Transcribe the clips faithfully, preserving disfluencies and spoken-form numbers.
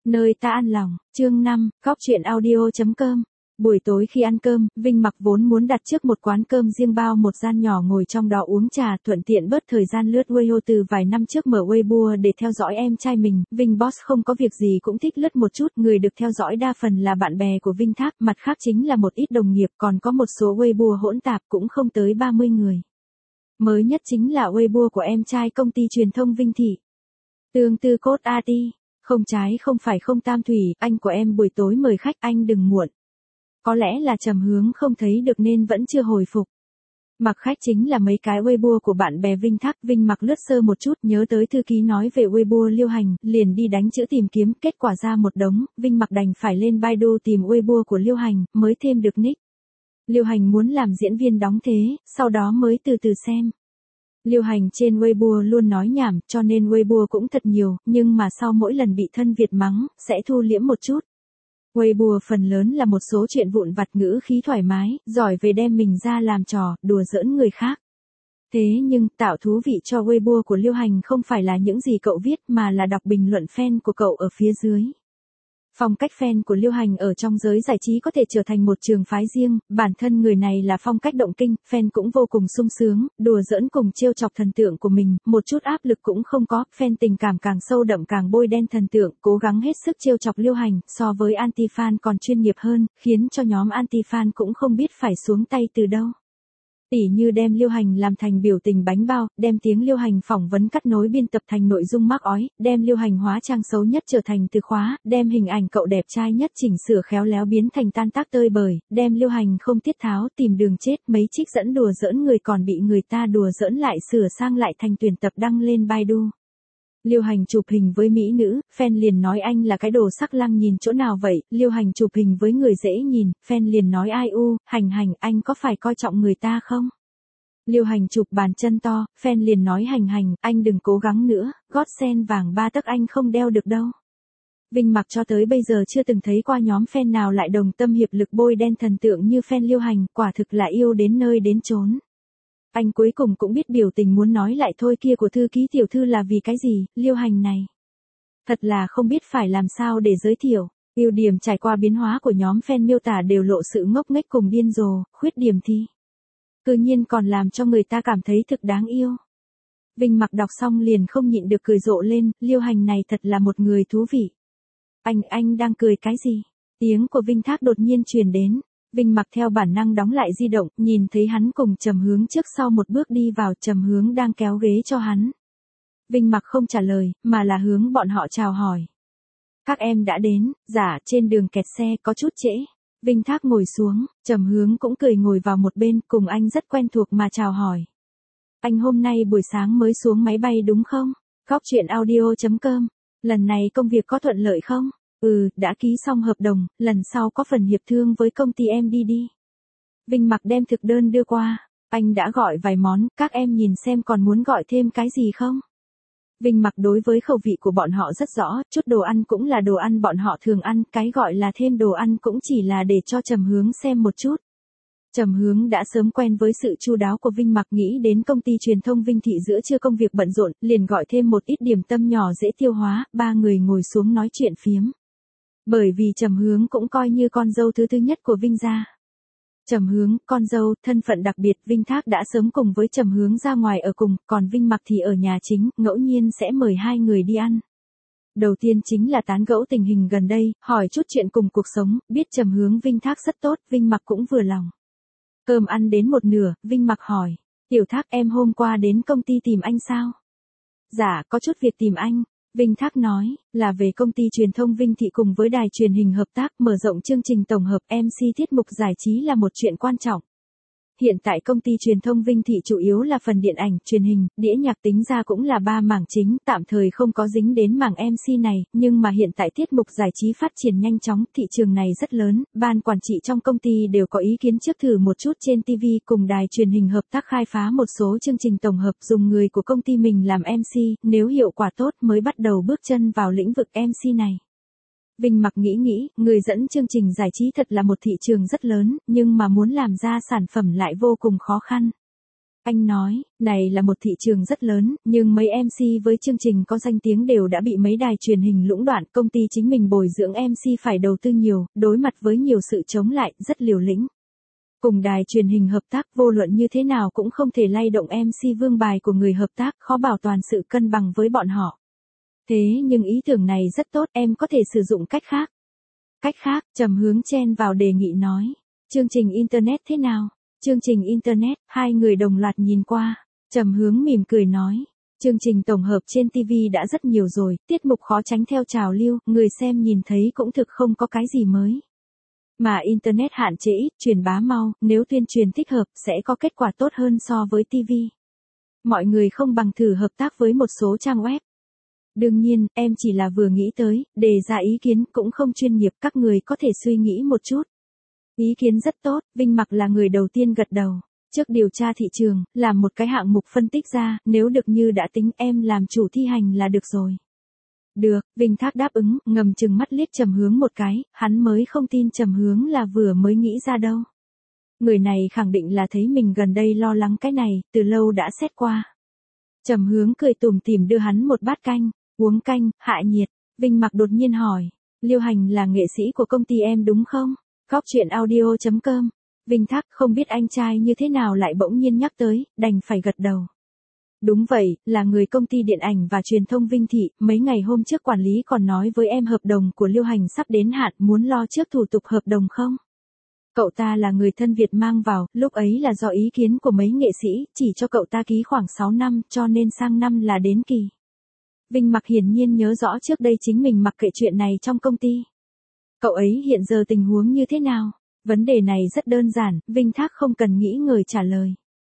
Nơi ta an lòng, chương năm, góc chuyện audio chấm com. Buổi tối khi ăn cơm, Vinh Mặc vốn muốn đặt trước một quán cơm riêng bao một gian nhỏ ngồi trong đó uống trà, thuận tiện bớt thời gian lướt Weibo. Từ vài năm trước mở Weibo để theo dõi em trai mình, Vinh Boss không có việc gì cũng thích lướt một chút, người được theo dõi đa phần là bạn bè của Vinh Thác, mặt khác chính là một ít đồng nghiệp, còn có một số Weibo hỗn tạp cũng không tới ba mươi người. Mới nhất chính là Weibo của em trai công ty truyền thông Vinh Thị. Tương tư cốt a tê. Không trái không phải không Tam Thủy, anh của em buổi tối mời khách, anh đừng muộn. Có lẽ là Trầm Hướng không thấy được nên vẫn chưa hồi phục. Mặc khách chính là mấy cái Weibo của bạn bè Vinh Thác. Vinh Mặc lướt sơ một chút, nhớ tới thư ký nói về Weibo Liêu Hành, liền đi đánh chữ tìm kiếm, kết quả ra một đống. Vinh Mặc đành phải lên Baidu tìm Weibo của Liêu Hành, mới thêm được nick. Liêu Hành muốn làm diễn viên đóng thế, sau đó mới từ từ xem. Liêu Hành trên Weibo luôn nói nhảm, cho nên Weibo cũng thật nhiều, nhưng mà sau mỗi lần bị thân Việt mắng, sẽ thu liễm một chút. Weibo phần lớn là một số chuyện vụn vặt, ngữ khí thoải mái, giỏi về đem mình ra làm trò, đùa giỡn người khác. Thế nhưng, tạo thú vị cho Weibo của Liêu Hành không phải là những gì cậu viết mà là đọc bình luận fan của cậu ở phía dưới. Phong cách fan của Liêu Hành ở trong giới giải trí có thể trở thành một trường phái riêng, bản thân người này là phong cách động kinh, fan cũng vô cùng sung sướng, đùa giỡn cùng trêu chọc thần tượng của mình, một chút áp lực cũng không có, fan tình cảm càng sâu đậm càng bôi đen thần tượng, cố gắng hết sức trêu chọc Liêu Hành, so với anti-fan còn chuyên nghiệp hơn, khiến cho nhóm anti-fan cũng không biết phải xuống tay từ đâu. Tỉ như đem Liêu Hành làm thành biểu tình bánh bao, đem tiếng Liêu Hành phỏng vấn cắt nối biên tập thành nội dung mắc ói, đem Liêu Hành hóa trang xấu nhất trở thành từ khóa, đem hình ảnh cậu đẹp trai nhất chỉnh sửa khéo léo biến thành tan tác tơi bời, đem Liêu Hành không tiết tháo tìm đường chết, mấy trích dẫn đùa giỡn người còn bị người ta đùa giỡn lại sửa sang lại thành tuyển tập đăng lên Baidu. Liêu Hành chụp hình với mỹ nữ, fan liền nói anh là cái đồ sắc lăng nhìn chỗ nào vậy, Liêu Hành chụp hình với người dễ nhìn, fan liền nói ai u, Hành Hành anh có phải coi trọng người ta không? Liêu Hành chụp bàn chân to, fan liền nói Hành Hành, anh đừng cố gắng nữa, gót sen vàng ba tấc anh không đeo được đâu. Vinh Mặc cho tới bây giờ chưa từng thấy qua nhóm fan nào lại đồng tâm hiệp lực bôi đen thần tượng như fan Liêu Hành, quả thực là yêu đến nơi đến chốn. Anh cuối cùng cũng biết biểu tình muốn nói lại thôi kia của thư ký tiểu thư là vì cái gì, Liêu Hành này. Thật là không biết phải làm sao để giới thiệu, ưu điểm trải qua biến hóa của nhóm fan miêu tả đều lộ sự ngốc nghếch cùng điên rồ, khuyết điểm thì tự nhiên còn làm cho người ta cảm thấy thực đáng yêu. Vinh Mặc đọc xong liền không nhịn được cười rộ lên, Liêu Hành này thật là một người thú vị. Anh, anh đang cười cái gì? Tiếng của Vinh Thác đột nhiên truyền đến. Vinh Mặc theo bản năng đóng lại di động, nhìn thấy hắn cùng Trầm Hướng trước sau một bước đi vào, Trầm Hướng đang kéo ghế cho hắn. Vinh Mặc không trả lời, mà là hướng bọn họ chào hỏi. Các em đã đến, dạ, trên đường kẹt xe, có chút trễ. Vinh Thác ngồi xuống, Trầm Hướng cũng cười ngồi vào một bên, cùng anh rất quen thuộc mà chào hỏi. Anh hôm nay buổi sáng mới xuống máy bay đúng không? Góc chuyện audio chấm com. Lần này công việc có thuận lợi không? Ừ, đã ký xong hợp đồng, lần sau có phần hiệp thương với công ty em đi đi. Vinh Mặc đem thực đơn đưa qua. Anh đã gọi vài món, các em nhìn xem còn muốn gọi thêm cái gì không? Vinh Mặc đối với khẩu vị của bọn họ rất rõ, chút đồ ăn cũng là đồ ăn bọn họ thường ăn, cái gọi là thêm đồ ăn cũng chỉ là để cho Trầm Hướng xem một chút. Trầm Hướng đã sớm quen với sự chu đáo của Vinh Mặc, nghĩ đến công ty truyền thông Vinh Thị giữa trưa công việc bận rộn, liền gọi thêm một ít điểm tâm nhỏ dễ tiêu hóa, ba người ngồi xuống nói chuyện phiếm. Bởi vì Trầm Hướng cũng coi như con dâu thứ thứ nhất của Vinh gia. Trầm Hướng, con dâu, thân phận đặc biệt, Vinh Thác đã sớm cùng với Trầm Hướng ra ngoài ở cùng, còn Vinh Mặc thì ở nhà chính, ngẫu nhiên sẽ mời hai người đi ăn. Đầu tiên chính là tán gẫu tình hình gần đây, hỏi chút chuyện cùng cuộc sống, biết Trầm Hướng Vinh Thác rất tốt, Vinh Mặc cũng vừa lòng. Cơm ăn đến một nửa, Vinh Mặc hỏi, Tiểu Thác em hôm qua đến công ty tìm anh sao? Dạ, có chút việc tìm anh. Vinh Thác nói, là về công ty truyền thông Vinh Thị cùng với đài truyền hình hợp tác, mở rộng chương trình tổng hợp, em xê tiết mục giải trí là một chuyện quan trọng. Hiện tại công ty truyền thông Vinh Thị chủ yếu là phần điện ảnh, truyền hình, đĩa nhạc, tính ra cũng là ba mảng chính, tạm thời không có dính đến mảng em xê này, nhưng mà hiện tại tiết mục giải trí phát triển nhanh chóng, thị trường này rất lớn, ban quản trị trong công ty đều có ý kiến trước thử một chút trên ti vi cùng đài truyền hình hợp tác khai phá một số chương trình tổng hợp, dùng người của công ty mình làm em xê, nếu hiệu quả tốt mới bắt đầu bước chân vào lĩnh vực em xê này. Vinh Mặc nghĩ nghĩ, người dẫn chương trình giải trí thật là một thị trường rất lớn, nhưng mà muốn làm ra sản phẩm lại vô cùng khó khăn. Anh nói, này là một thị trường rất lớn, nhưng mấy em xê với chương trình có danh tiếng đều đã bị mấy đài truyền hình lũng đoạn, công ty chính mình bồi dưỡng em xê phải đầu tư nhiều, đối mặt với nhiều sự chống lại, rất liều lĩnh. Cùng đài truyền hình hợp tác vô luận như thế nào cũng không thể lay động em xê vương bài của người hợp tác, khó bảo toàn sự cân bằng với bọn họ. Thế nhưng ý tưởng này rất tốt, em có thể sử dụng cách khác. Cách khác, Trầm Hướng chen vào đề nghị nói. Chương trình Internet thế nào? Chương trình Internet, hai người đồng loạt nhìn qua. Trầm Hướng mỉm cười nói. Chương trình tổng hợp trên ti vi đã rất nhiều rồi, tiết mục khó tránh theo trào lưu, người xem nhìn thấy cũng thực không có cái gì mới. Mà Internet hạn chế ít, truyền bá mau, nếu tuyên truyền thích hợp sẽ có kết quả tốt hơn so với ti vi. Mọi người không bằng thử hợp tác với một số trang web. Đương nhiên, em chỉ là vừa nghĩ tới, đề ra ý kiến cũng không chuyên nghiệp, các người có thể suy nghĩ một chút. Ý kiến rất tốt, Vinh Mặc là người đầu tiên gật đầu. Trước điều tra thị trường, làm một cái hạng mục phân tích ra, nếu được như đã tính em làm chủ thi hành là được rồi. Được, Vinh Thác đáp ứng, ngầm chừng mắt liếc Trầm Hướng một cái, hắn mới không tin Trầm Hướng là vừa mới nghĩ ra đâu. Người này khẳng định là thấy mình gần đây lo lắng cái này, từ lâu đã xét qua. Trầm Hướng cười tủm tỉm đưa hắn một bát canh, uống canh, hạ nhiệt. Vinh Mặc đột nhiên hỏi, Liêu Hành là nghệ sĩ của công ty em đúng không? Góc chuyện audio chấm com. Vinh Thác không biết anh trai như thế nào lại bỗng nhiên nhắc tới, đành phải gật đầu. Đúng vậy, là người công ty điện ảnh và truyền thông Vinh Thị, mấy ngày hôm trước quản lý còn nói với em hợp đồng của Liêu Hành sắp đến hạn, muốn lo trước thủ tục hợp đồng không? Cậu ta là người thân Việt mang vào, lúc ấy là do ý kiến của mấy nghệ sĩ, chỉ cho cậu ta ký khoảng sáu năm, cho nên sang năm là đến kỳ. Vinh Mặc hiển nhiên nhớ rõ trước đây chính mình mặc kệ chuyện này trong công ty. Cậu ấy hiện giờ tình huống như thế nào? Vấn đề này rất đơn giản, Vinh Thác không cần nghĩ ngợi trả lời.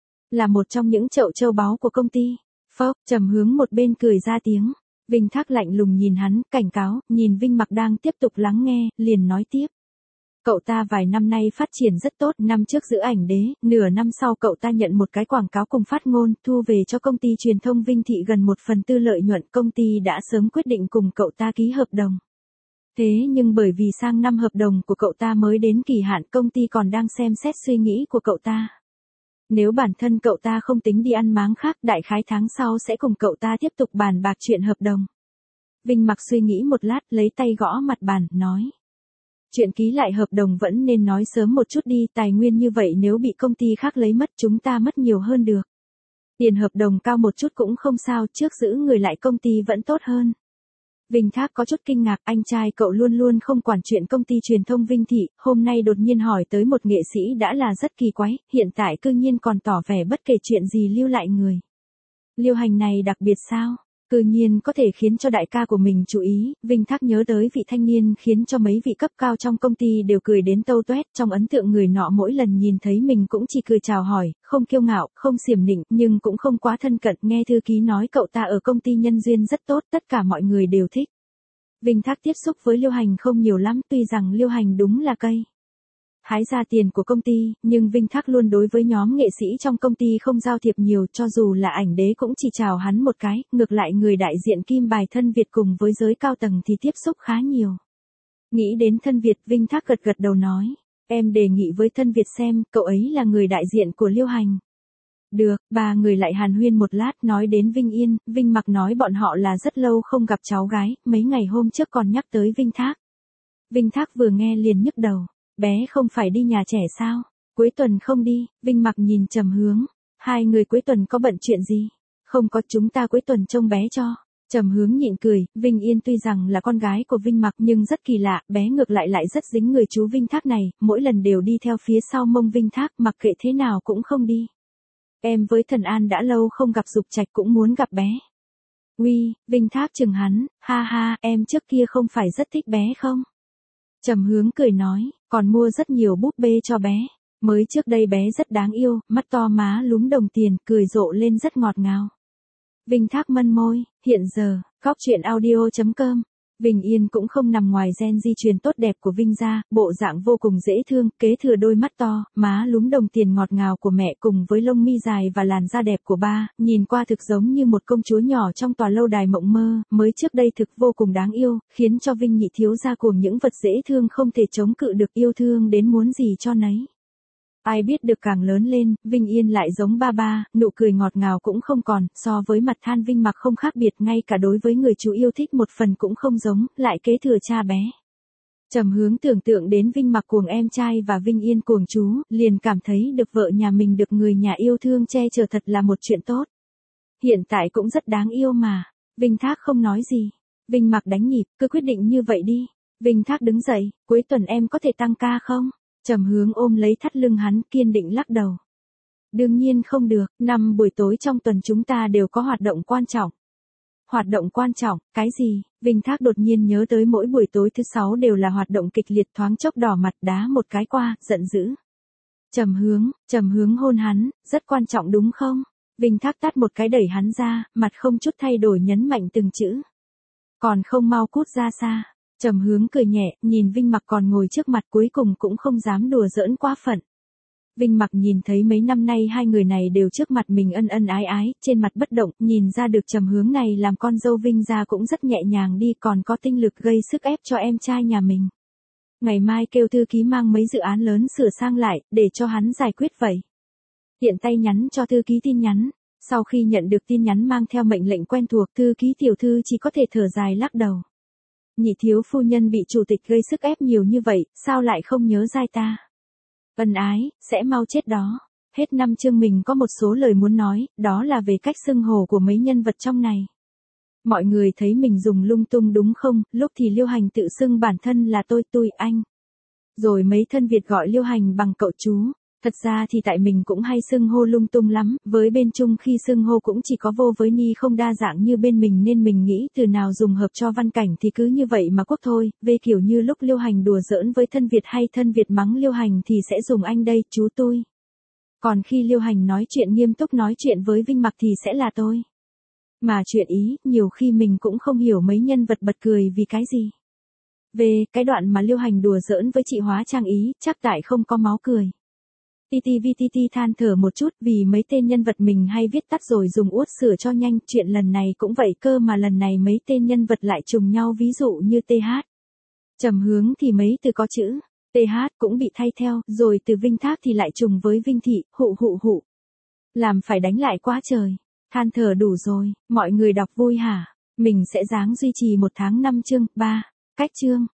Là một trong những chậu châu báu của công ty. Phốc, Trầm Hướng một bên cười ra tiếng. Vinh Thác lạnh lùng nhìn hắn, cảnh cáo, nhìn Vinh Mặc đang tiếp tục lắng nghe, liền nói tiếp. Cậu ta vài năm nay phát triển rất tốt, năm trước giữ ảnh đế, nửa năm sau cậu ta nhận một cái quảng cáo cùng phát ngôn, thu về cho công ty truyền thông Vinh Thị gần một phần tư lợi nhuận, công ty đã sớm quyết định cùng cậu ta ký hợp đồng. Thế nhưng bởi vì sang năm hợp đồng của cậu ta mới đến kỳ hạn, công ty còn đang xem xét suy nghĩ của cậu ta. Nếu bản thân cậu ta không tính đi ăn máng khác, đại khái tháng sau sẽ cùng cậu ta tiếp tục bàn bạc chuyện hợp đồng. Vinh Mặc suy nghĩ một lát, lấy tay gõ mặt bàn, nói. Chuyện ký lại hợp đồng vẫn nên nói sớm một chút đi, tài nguyên như vậy nếu bị công ty khác lấy mất chúng ta mất nhiều hơn được. Tiền hợp đồng cao một chút cũng không sao, trước giữ người lại công ty vẫn tốt hơn. Vinh Thác có chút kinh ngạc, anh trai cậu luôn luôn không quản chuyện công ty truyền thông Vinh Thị, hôm nay đột nhiên hỏi tới một nghệ sĩ đã là rất kỳ quái, hiện tại cư nhiên còn tỏ vẻ bất kể chuyện gì lưu lại người. Liêu Hành này đặc biệt sao? Cư nhiên có thể khiến cho đại ca của mình chú ý, Vinh Thác nhớ tới vị thanh niên khiến cho mấy vị cấp cao trong công ty đều cười đến tâu toét, trong ấn tượng người nọ mỗi lần nhìn thấy mình cũng chỉ cười chào hỏi, không kiêu ngạo, không xiểm nịnh, nhưng cũng không quá thân cận, nghe thư ký nói cậu ta ở công ty nhân duyên rất tốt, tất cả mọi người đều thích. Vinh Thác tiếp xúc với Liêu Hành không nhiều lắm, tuy rằng Liêu Hành đúng là cây hái ra tiền của công ty, nhưng Vinh Thác luôn đối với nhóm nghệ sĩ trong công ty không giao thiệp nhiều, cho dù là ảnh đế cũng chỉ chào hắn một cái, ngược lại người đại diện Kim Bài Thân Việt cùng với giới cao tầng thì tiếp xúc khá nhiều. Nghĩ đến Thân Việt, Vinh Thác gật gật đầu nói, em đề nghị với Thân Việt xem, cậu ấy là người đại diện của Liêu Hành. Được, ba người lại hàn huyên một lát, nói đến Vinh Yên, Vinh Mặc nói bọn họ là rất lâu không gặp cháu gái, mấy ngày hôm trước còn nhắc tới Vinh Thác. Vinh Thác vừa nghe liền nhức đầu. Bé không phải đi nhà trẻ sao? Cuối tuần không đi, Vinh Mặc nhìn Trầm Hướng. Hai người cuối tuần có bận chuyện gì? Không có, chúng ta cuối tuần trông bé cho. Trầm Hướng nhịn cười, Vinh Yên tuy rằng là con gái của Vinh Mặc nhưng rất kỳ lạ, bé ngược lại lại rất dính người chú Vinh Thác này, mỗi lần đều đi theo phía sau mông Vinh Thác, mặc kệ thế nào cũng không đi. Em với Thần An đã lâu không gặp Dục Trạch cũng muốn gặp bé. Uy, Vinh Thác chừng hắn, ha ha, em trước kia không phải rất thích bé không? Trầm Hướng cười nói, còn mua rất nhiều búp bê cho bé. Mới trước đây bé rất đáng yêu, mắt to má lúm đồng tiền, cười rộ lên rất ngọt ngào. Vinh Thác mân môi, hiện giờ, góc chuyện audio chấm com. Vinh Yên cũng không nằm ngoài gen di truyền tốt đẹp của Vinh gia, bộ dạng vô cùng dễ thương, kế thừa đôi mắt to, má lúm đồng tiền ngọt ngào của mẹ cùng với lông mi dài và làn da đẹp của ba, nhìn qua thực giống như một công chúa nhỏ trong tòa lâu đài mộng mơ, mới trước đây thực vô cùng đáng yêu, khiến cho Vinh nhị thiếu gia cùng những vật dễ thương không thể chống cự được, yêu thương đến muốn gì cho nấy. Ai biết được càng lớn lên, Vinh Yên lại giống ba ba, nụ cười ngọt ngào cũng không còn, so với mặt than Vinh Mặc không khác biệt, ngay cả đối với người chú yêu thích một phần cũng không giống, lại kế thừa cha bé. Trầm Hướng tưởng tượng đến Vinh Mặc cuồng em trai và Vinh Yên cuồng chú, liền cảm thấy được vợ nhà mình được người nhà yêu thương che chở thật là một chuyện tốt. Hiện tại cũng rất đáng yêu mà. Vinh Thác không nói gì. Vinh Mặc đánh nhịp, cứ quyết định như vậy đi. Vinh Thác đứng dậy, cuối tuần em có thể tăng ca không? Trầm Hướng ôm lấy thắt lưng hắn, kiên định lắc đầu. Đương nhiên không được, năm buổi tối trong tuần chúng ta đều có hoạt động quan trọng. Hoạt động quan trọng, cái gì? Vinh Thác đột nhiên nhớ tới mỗi buổi tối thứ sáu đều là hoạt động kịch liệt, thoáng chốc đỏ mặt đá một cái qua, giận dữ. Trầm Hướng, Trầm Hướng hôn hắn, rất quan trọng đúng không? Vinh Thác tát một cái đẩy hắn ra, mặt không chút thay đổi nhấn mạnh từng chữ. Còn không mau cút ra xa. Trầm Hướng cười nhẹ, nhìn Vinh Mặc còn ngồi trước mặt, cuối cùng cũng không dám đùa giỡn quá phận. Vinh Mặc nhìn thấy mấy năm nay hai người này đều trước mặt mình ân ân ái ái, trên mặt bất động, nhìn ra được Trầm Hướng này làm con dâu Vinh gia cũng rất nhẹ nhàng đi, còn có tinh lực gây sức ép cho em trai nhà mình. Ngày mai kêu thư ký mang mấy dự án lớn sửa sang lại, để cho hắn giải quyết vậy. Tiện tay nhắn cho thư ký tin nhắn. Sau khi nhận được tin nhắn mang theo mệnh lệnh quen thuộc, thư ký tiểu thư chỉ có thể thở dài lắc đầu. Nhị thiếu phu nhân bị chủ tịch gây sức ép nhiều như vậy, sao lại không nhớ dai ta? Ân ái, sẽ mau chết đó. Hết năm chương mình có một số lời muốn nói, đó là về cách xưng hô của mấy nhân vật trong này. Mọi người thấy mình dùng lung tung đúng không? Lúc thì Liêu Hành tự xưng bản thân là tôi, tôi, anh. Rồi mấy thân Việt gọi Liêu Hành bằng cậu chú. Thật ra thì tại mình cũng hay xưng hô lung tung lắm, với bên Trung khi xưng hô cũng chỉ có vô với ni không đa dạng như bên mình, nên mình nghĩ từ nào dùng hợp cho văn cảnh thì cứ như vậy mà quốc thôi. Về kiểu như lúc Liêu Hành đùa giỡn với thân Việt hay thân Việt mắng Liêu Hành thì sẽ dùng anh đây, chú tôi. Còn khi Liêu Hành nói chuyện nghiêm túc nói chuyện với Vinh Mặc thì sẽ là tôi. Mà chuyện ý, nhiều khi mình cũng không hiểu mấy nhân vật bật cười vì cái gì. Về cái đoạn mà Liêu Hành đùa giỡn với chị Hóa Trang ý, chắc tại không có máu cười. tê tê vê tê tê than thở một chút vì mấy tên nhân vật mình hay viết tắt rồi dùng uất sửa cho nhanh, chuyện lần này cũng vậy cơ mà lần này mấy tên nhân vật lại trùng nhau, ví dụ như tê hát. Trầm Hướng thì mấy từ có chữ tê hát cũng bị thay theo, rồi từ Vinh Thác thì lại trùng với Vinh Thị, hụ hụ hụ. Làm phải đánh lại quá trời. Than thở đủ rồi, mọi người đọc vui hả? Mình sẽ ráng duy trì một tháng năm chương, ba, cách chương.